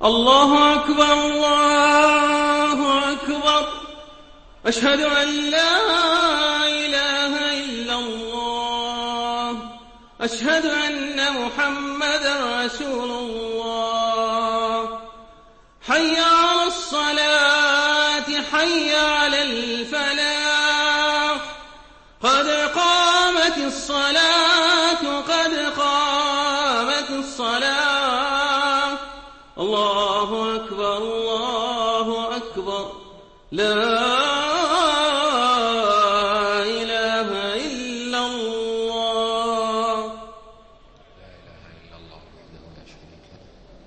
الله أكبر الله أكبر. أشهد أن لا إله إلا الله. أشهد أن محمدا رسول الله. حي على الصلاة حي على الفلاح. قد قامت الصلاة قد قامت الصلاة. الله أكبر الله أكبر. لا إله إلا الله. لا إله إلا الله وحده لا شريك له.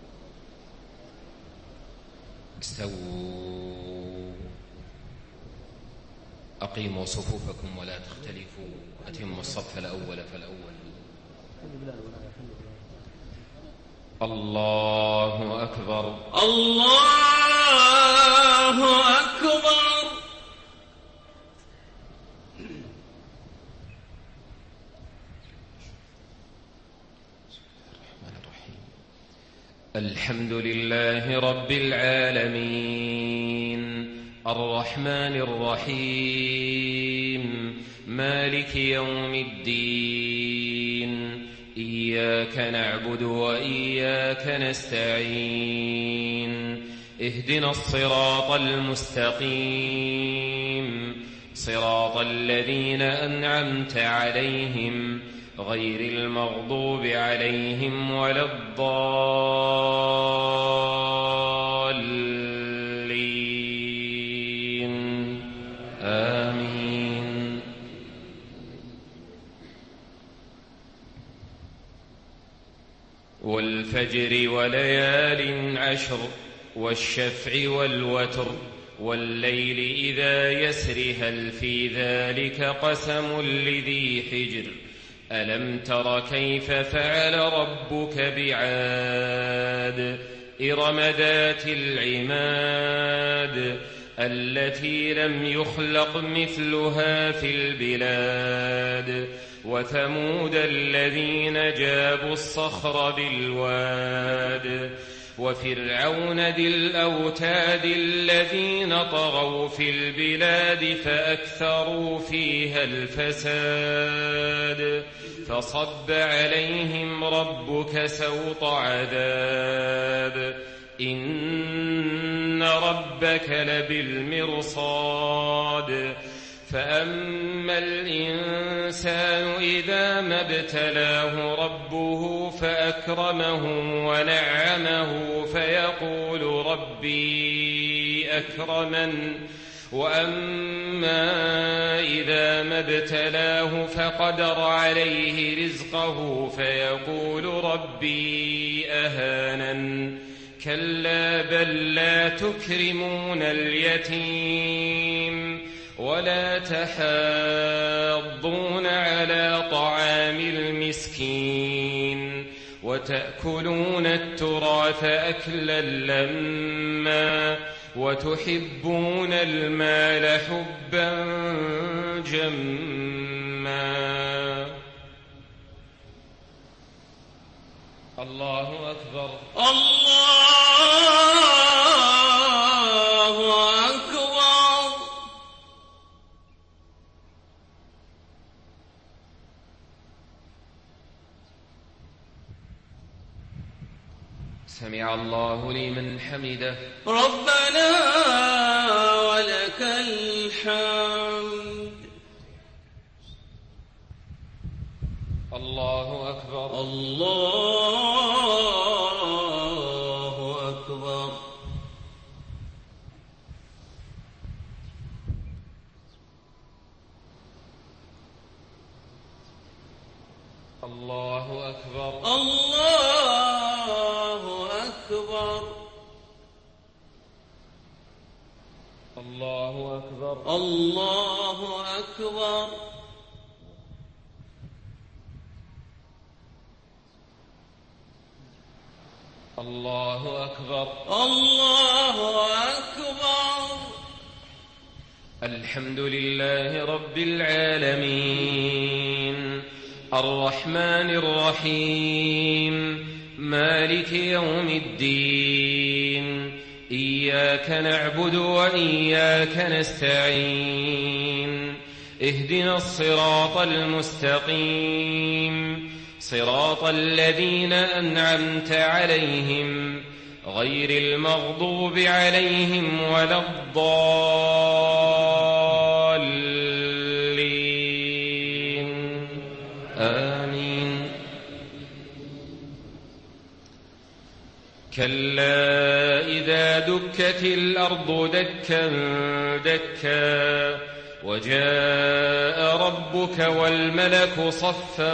استووا أقيموا صفوفكم ولا تختلفوا. أتموا الصف الأول فالأول. الله أكبر الله أكبر. الحمد لله رب العالمين الرحمن الرحيم مالك يوم الدين. إياك نعبد وإياك نستعين. اهدنا الصراط المستقيم صراط الذين أنعمت عليهم غير المغضوب عليهم ولا الضالين. آمين. والفجر وليال عشر والشفع والوتر والليل إذا يسر هل في ذلك قسم لذي حجر. ألم تر كيف فعل ربك بعاد إرم ذات العماد التي لم يخلق مثلها في البلاد. وثمود الذين جابوا الصخر بالواد. وفرعون ذي الأوتاد الذين طغوا في البلاد فأكثروا فيها الفساد. فصب عليهم ربك سوط عذاب. إن ربك لبالمرصاد. فأما الإنسان إذا ما ابتلاه ربه فأكرمه ونعمه فيقول ربي أكرمن. وأما إذا ما ابتلاه فقدر عليه رزقه فيقول ربي أهانن. كلا بل لا تكرمون اليتيم ولا تحاضون على طعام المسكين وتأكلون التراث أكلا لما وتحبون المال حبا جما. الله أكبر الله أكبر. سمع الله لمن حمده. ربنا ولك الحمد. الله أكبر الله أكبر. الله أكبر الله أكبر. الله أكبر الله أكبر. الله أكبر الله أكبر. الحمد لله رب العالمين الرحمن الرحيم مالك يوم الدين إياك نعبد وإياك نستعين اهدنا الصراط المستقيم صراط الذين أنعمت عليهم غير المغضوب عليهم ولا الضالين آمين. كلا إذا دكت الأرض دكا دكا وجاء ربك والملك صفا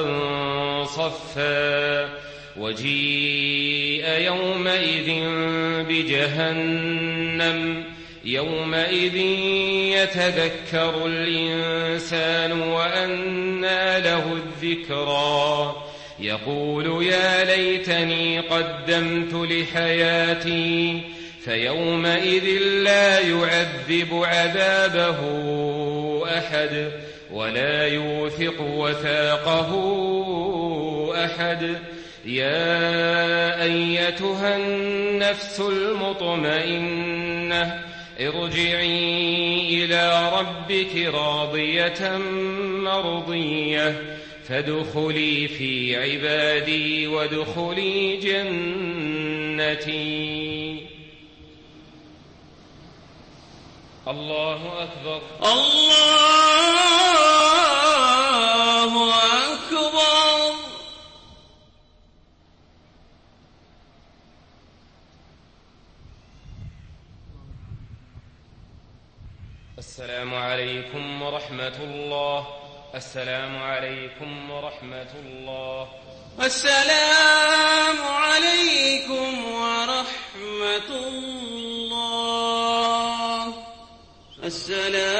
صفا وجيء يومئذ بجهنم يومئذ يتذكر الإنسان وأنى له الذكرى يقول يا ليتني قدمت لحياتي فيومئذ لا يعذب عذابه أحد ولا يوثق وثاقه أحد. يا أيتها النفس المطمئنة ارجعي إلى ربك راضية مرضية فادخلي في عبادي وادخلي جنتي. الله أكبر. الله أكبر. السلام عليكم ورحمة الله. السلام عليكم ورحمة الله. السلام عليكم ورحمة الله. السلام